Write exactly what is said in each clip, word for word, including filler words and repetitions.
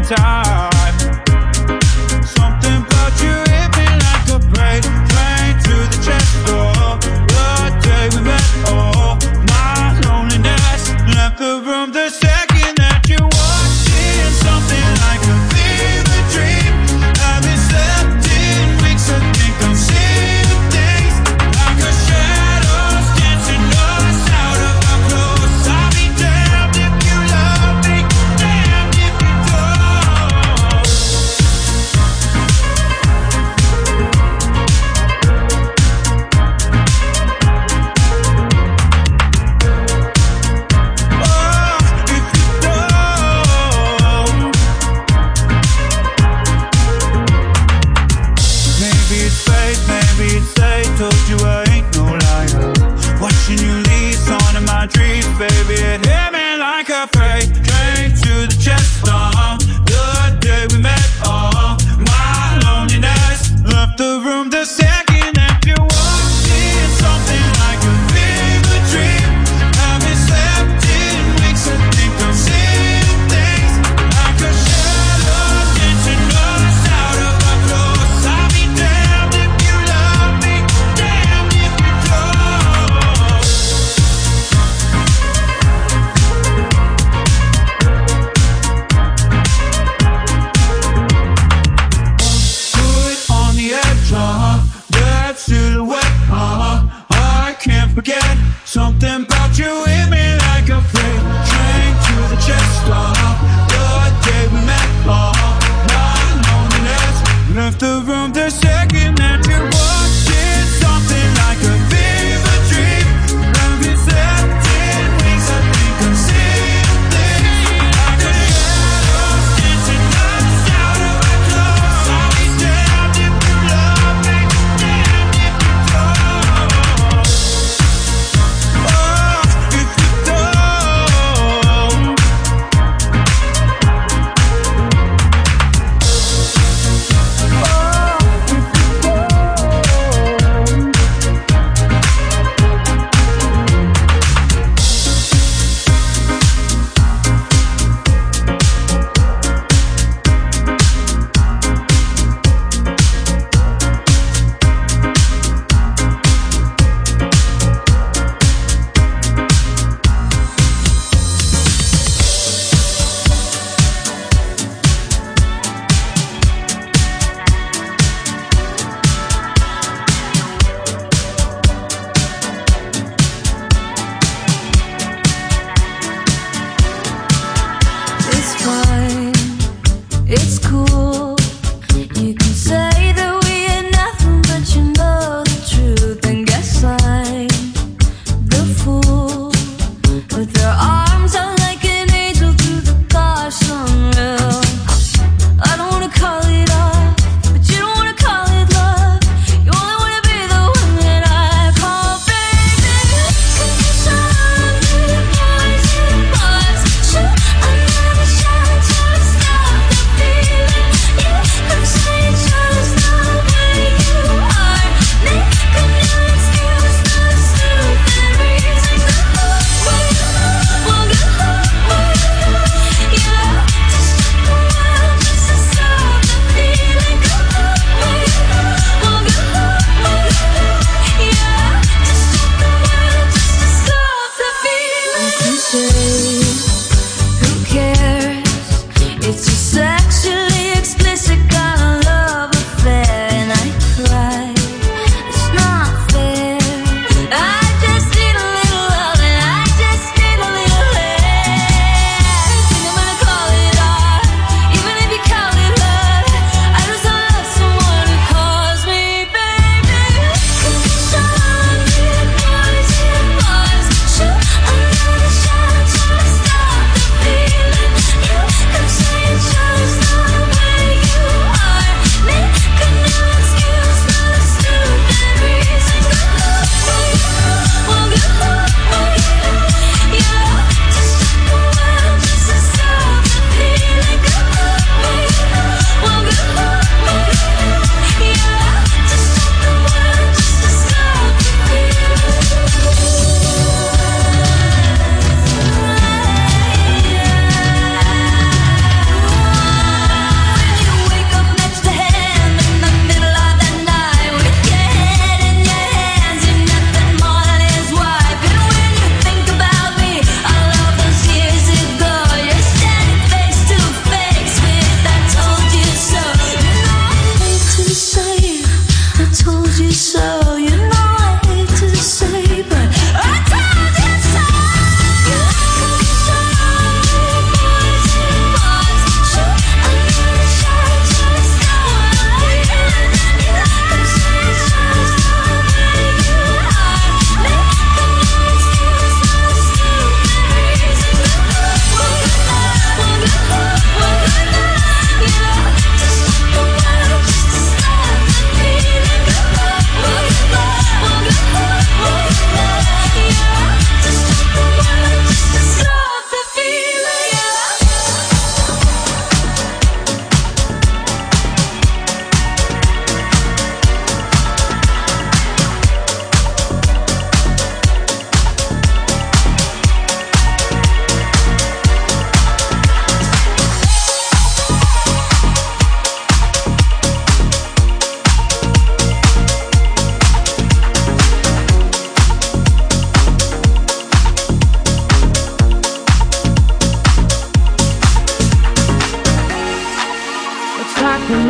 time. Something about you hit me like a break, train to the chest door. The day we met, oh, my loneliness left the room the second that you walked in. Something like a fever dream. I've been slept in weeks, I think I'm seeing things like a shadows dancing us out of our clothes. I'll be damned if you love me, damned if you don't. Oh, if you don't. Maybe it's fate, maybe it's fate. Told you I ain't no liar. Watching you leave, on in my dreams, baby. It hit me like a freight train to the chest. Uh, the day we met, uh, my loneliness left the room the second that you walked in. Something like a fever dream. I've been slept in weeks, I think I'm seeing things like a shadow dancing us out of our clothes. I'll be damned if you love me, damned if you don't. Put on the edge, uh-huh, that silhouette, uh-huh, I can't forget. Something about you hit me like a freight train to the chest, uh-huh, the day we met, uh-huh, my loneliness left the room the second that you walked in. Something like a fever dream. I've been slept in weeks, I think I'm seeing things like a shadows dancing us out of our clothes. I'll be damned if you love me, damned if you don't. Oh, if you don't. It's fine, it's cool. You can say that we ain't nothing, but you know the truth. And guess I'm the fool with their arms out like an angel through the gosh unreal. I don't wanna call it off, but you don't wanna call it love. You only wanna be the one that I call baby. Could you shine me poison bars? Should I never shine to stop the feeling?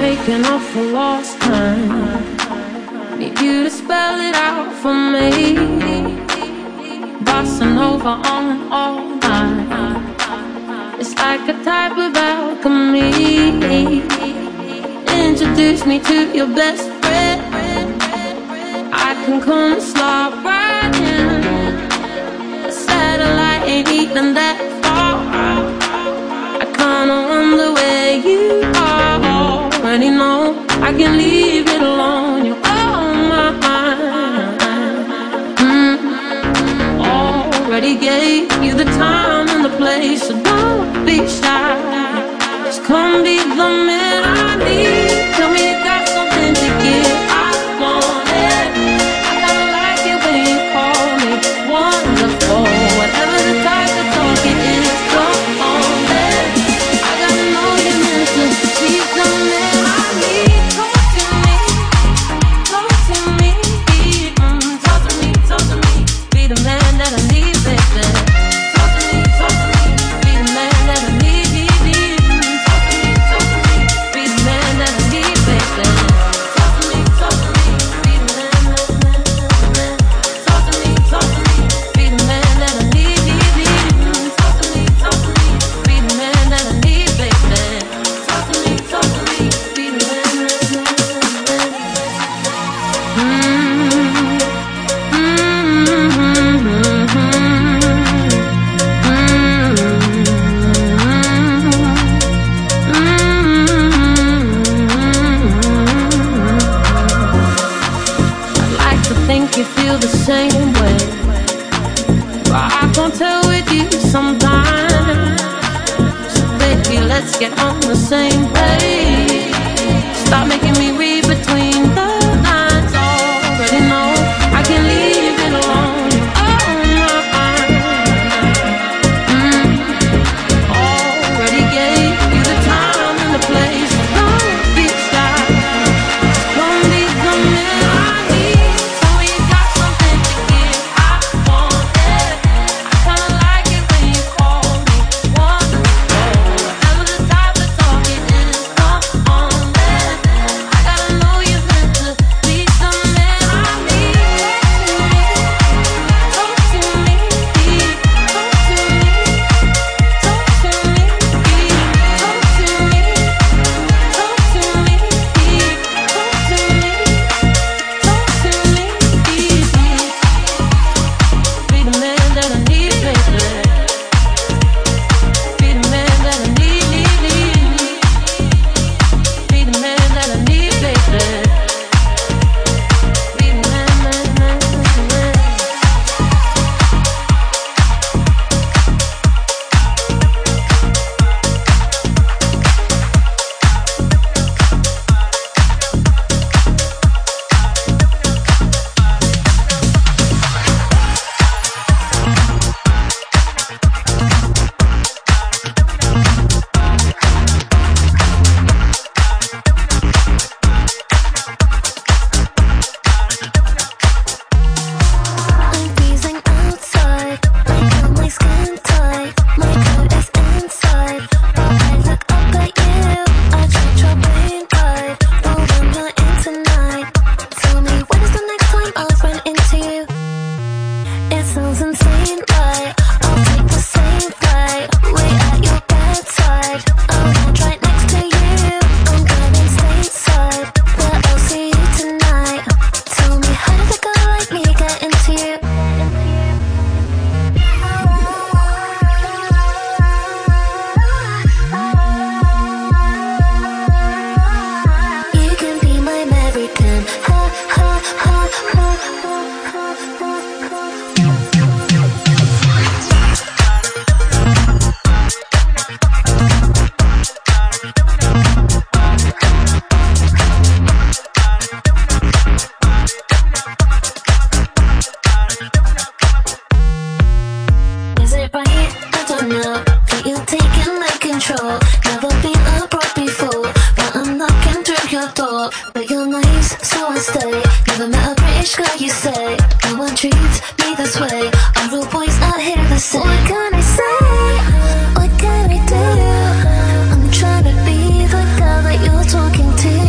making up for lost time. Need you to spell it out for me. Bossing over on all night. It's like a type of alchemy. Introduce me to your best friend. I can come and slide right in. The satellite ain't even that far. I kinda wonder where you are. Already know I can leave it alone. You're on my mind. mm. Already gave you the time and the place, so don't be shy. Just come be the man I need. Tell me you got something to give. I want it. I kinda like it when you call me wonderful. Whatever the type of talk it is, come on then. I gotta know you meant to be the man I need. Talk to me, talk to me, mm, talk to me, talk to me. Be the man that I need, baby. Talk to me, talk to me. Be the man that I need. Talk to me, talk to me. Be the man that I need, baby. Talk to me, talk to me. Be the man, man, man, man. Talk to me, talk to me. Be the man that I need. Talk to me, talk to me. Be the man that I need, baby. Talk to me, talk to me. Be the man, man, man, man. I'd like to think you feel the same way, but I can't tell with you sometimes. So baby, let's get on the same page. Stop making me read between the lines. Already know I can leave it alone. Oh my, mm. Already gave you the time and the place. Don't be shy. Come be the man I need. Tell me you got something to give. I want it. I kinda like it when you call me wonderful. Whatever the type of talk it is, come on then. I gotta know you meant to be the man I need. Talk to me, talk to me, talk to me, talk to me, talk to me, talk to me, talk to me, be the man that I need, baby. Be the man that I need, be the man that I need, baby. Be the man, man, man, man. I'm freezing outside. I got my skin tight. My coat is inside. But I look up at you. I treat your brain right. But when you're in tonight, tell me when is the next time I'll run into you? It sounds insane, right? I'll take the same flight. Way at your bedside. I'll lounge right next to you. I'm going stateside. But I'll see you tonight. Tell me how did a girl like me get into you? You can be my American. Ha ha ha ha ha ha ha. Is it right? I don't know. That you're taking my control. Never been abroad before, but I'm knocking through your door. But you're nice, so I stay. Never met a British girl, you say. No one treats me this way. Our real boys out here the same. What can I say? What can I do? I'm trying to be the girl that you're talking to.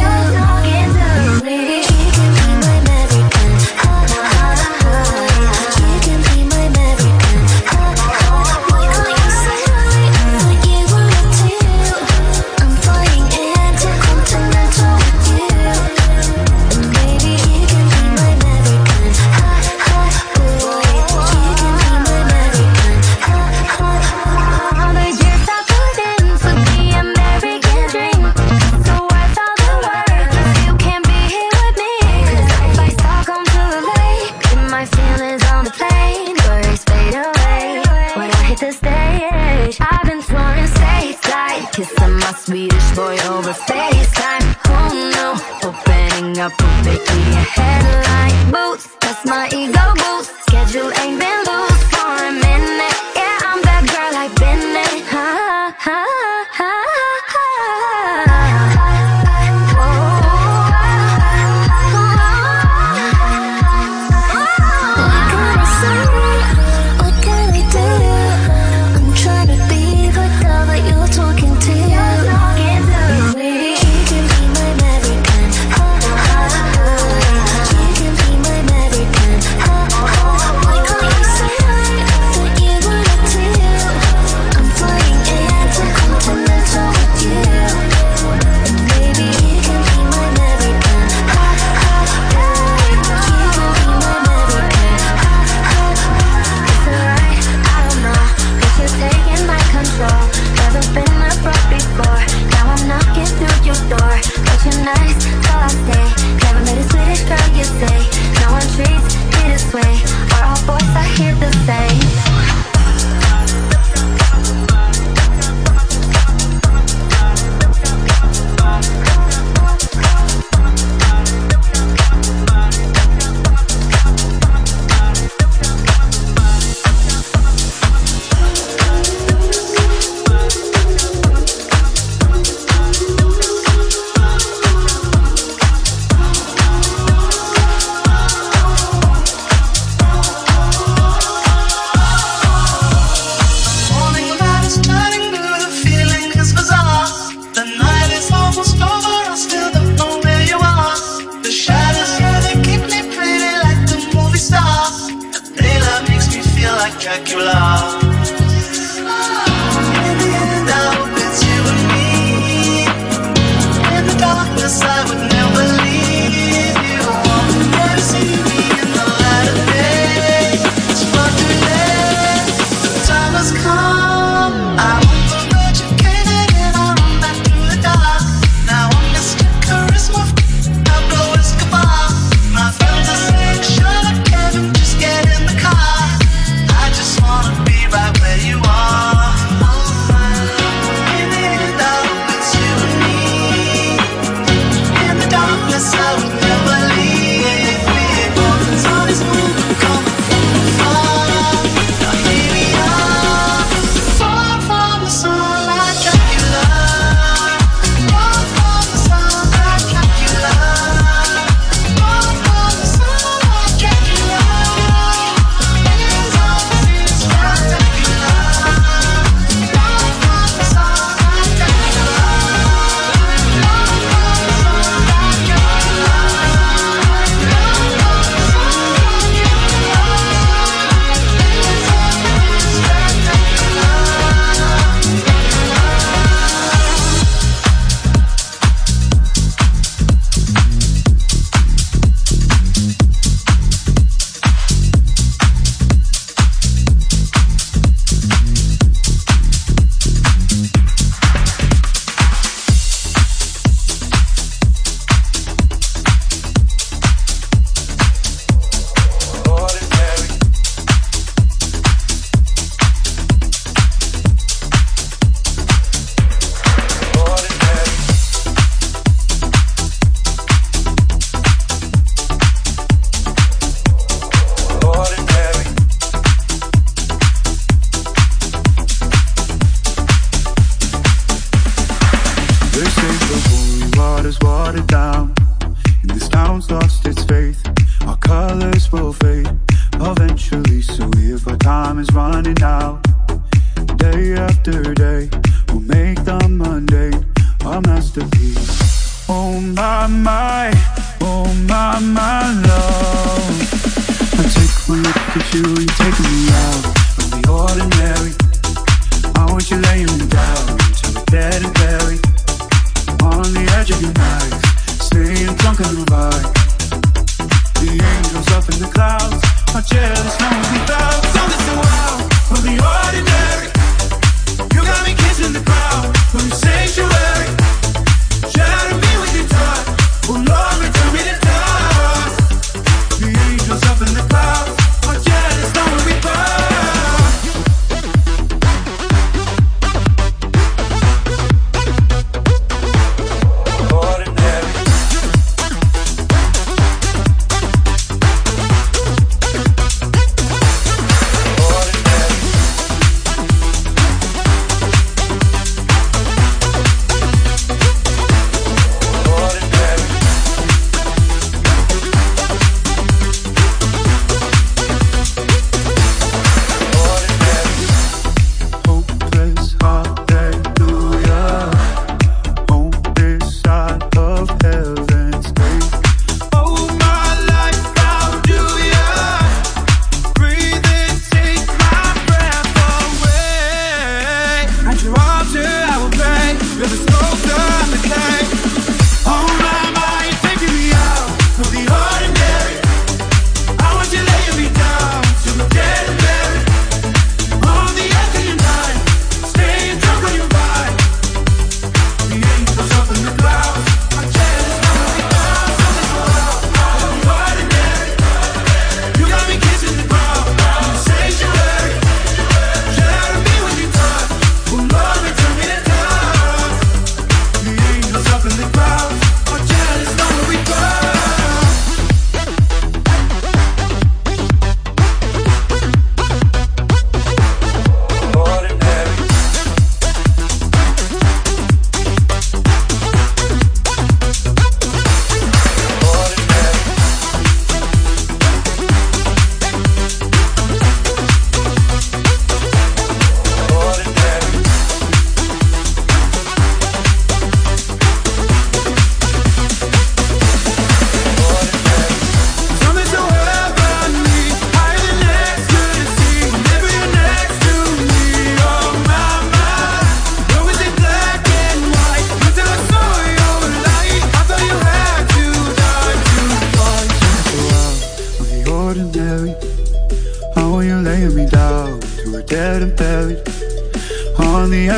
Swedish boy over FaceTime. Oh no, opening up a bikini headline. Boots, that's my ego boost. Schedule ain't been loose for a minute. Yeah, I'm that girl I've been it. Ha ha ha ha.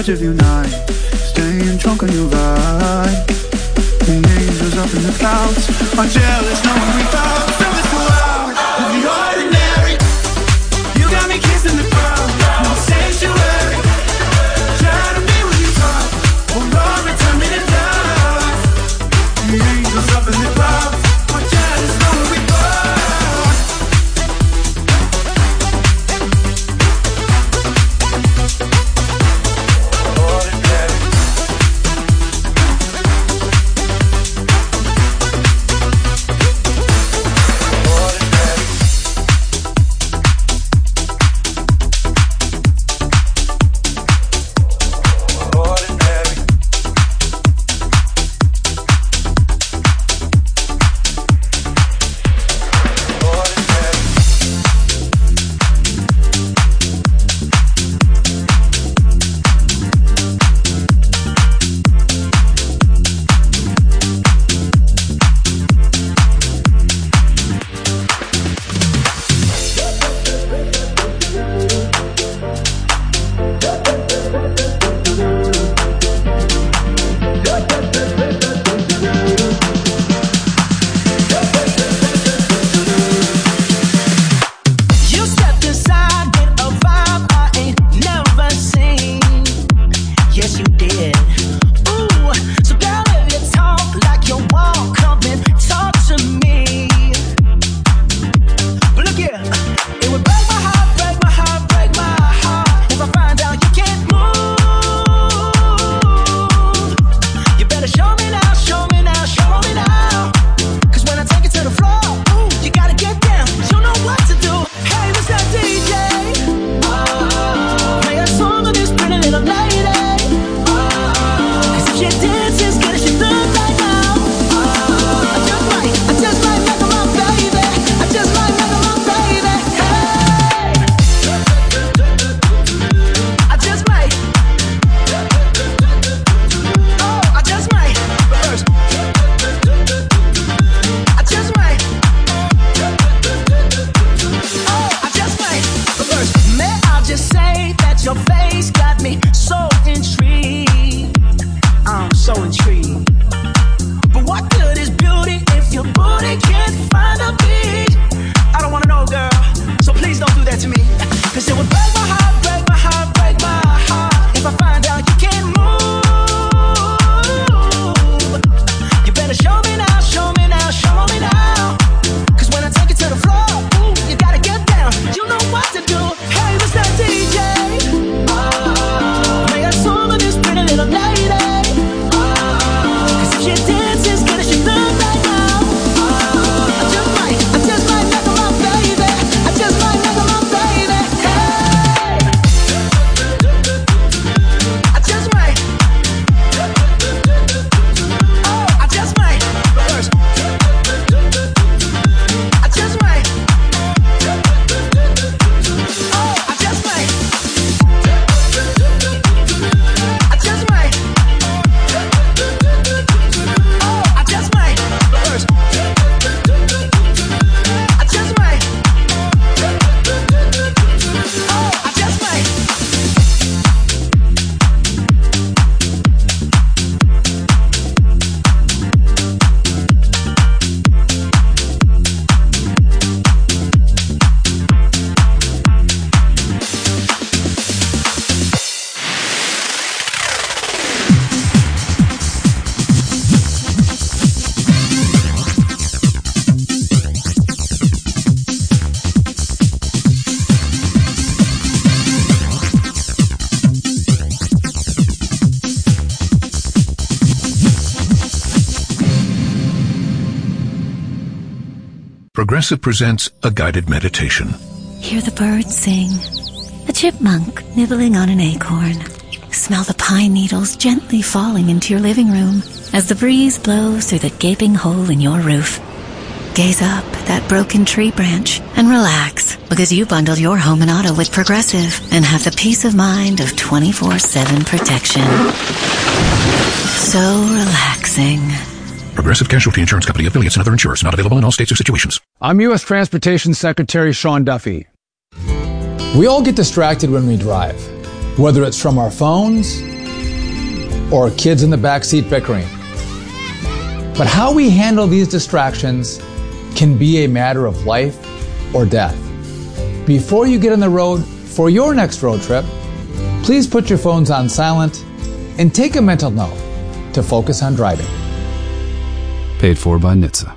edge of your night, staying drunk on your vibe. The angels up in the clouds are jealous knowing we found from this world of the ordinary. You got me kissing the ground, no sanctuary. Try to be what you thought, oh Lord, return me to love. The angels up in the clouds are jealous knowing we Progressive presents a guided meditation. Hear the birds sing, a chipmunk nibbling on an acorn. Smell the pine needles gently falling into your living room as the breeze blows through the gaping hole in your roof. Gaze up at that broken tree branch and relax, because you bundled your home and auto with Progressive and have the peace of mind of twenty-four seven protection. So relaxing. Progressive Casualty Insurance Company, affiliates, and other insurers. Not available in all states or situations. I'm U S Transportation Secretary Sean Duffy. We all get distracted when we drive, whether it's from our phones, or kids in the backseat bickering. But how we handle these distractions can be a matter of life or death. Before you get on the road for your next road trip, please put your phones on silent and take a mental note to focus on driving. Paid for by N H T S A.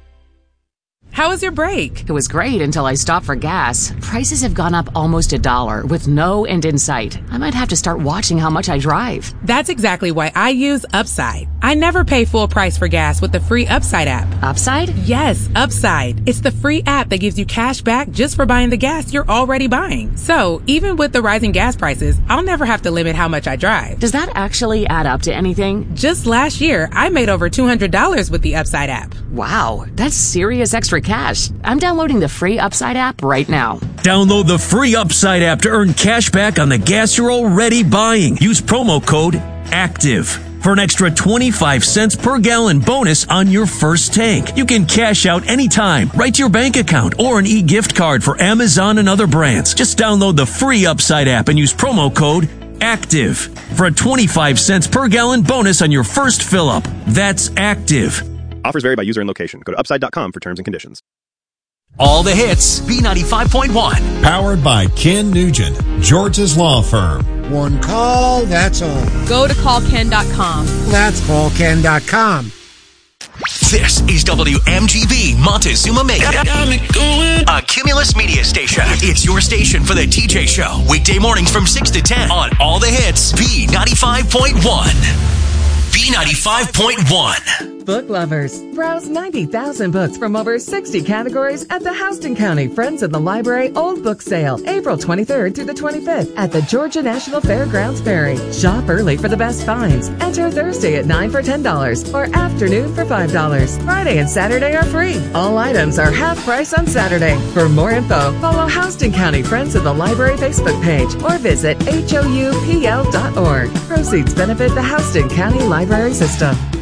How was your break? It was great until I stopped for gas. Prices have gone up almost a dollar with no end in sight. I might have to start watching how much I drive. That's exactly why I use Upside. I never pay full price for gas with the free Upside app. Upside? Yes, Upside. It's the free app that gives you cash back just for buying the gas you're already buying. So, even with the rising gas prices, I'll never have to limit how much I drive. Does that actually add up to anything? Just last year, I made over two hundred dollars with the Upside app. Wow, that's serious extra cash. I'm downloading the free Upside app right now. Download the free Upside app to earn cash back on the gas you're already buying. Use promo code ACTIVE for an extra twenty-five cents per gallon bonus on your first tank. You can cash out anytime, right to your bank account, or an e-gift card for Amazon and other brands. Just download the free Upside app and use promo code ACTIVE for a twenty-five cents per gallon bonus on your first fill-up. That's ACTIVE. Offers vary by user and location. Go to upside dot com for terms and conditions. All the hits, B ninety-five point one. Powered by Ken Nugent, George's Law Firm. One call, that's all. Go to call ken dot com. That's call ken dot com. This is W M G B Montezuma Mega, a Cumulus media station. It's your station for the T J Show. Weekday mornings from six to ten on All the Hits, B ninety-five point one. B ninety-five point one. Book lovers, browse ninety thousand books from over sixty categories at the Houston County Friends of the Library Old Book Sale, April twenty-third through the twenty-fifth at the Georgia National Fairgrounds Ferry. Shop early for the best finds. Enter Thursday at nine for ten dollars or afternoon for five dollars. Friday and Saturday are free. All items are half price on Saturday. For more info, follow Houston County Friends of the Library Facebook page or visit H O U P L dot org. Proceeds benefit the Houston County Library System.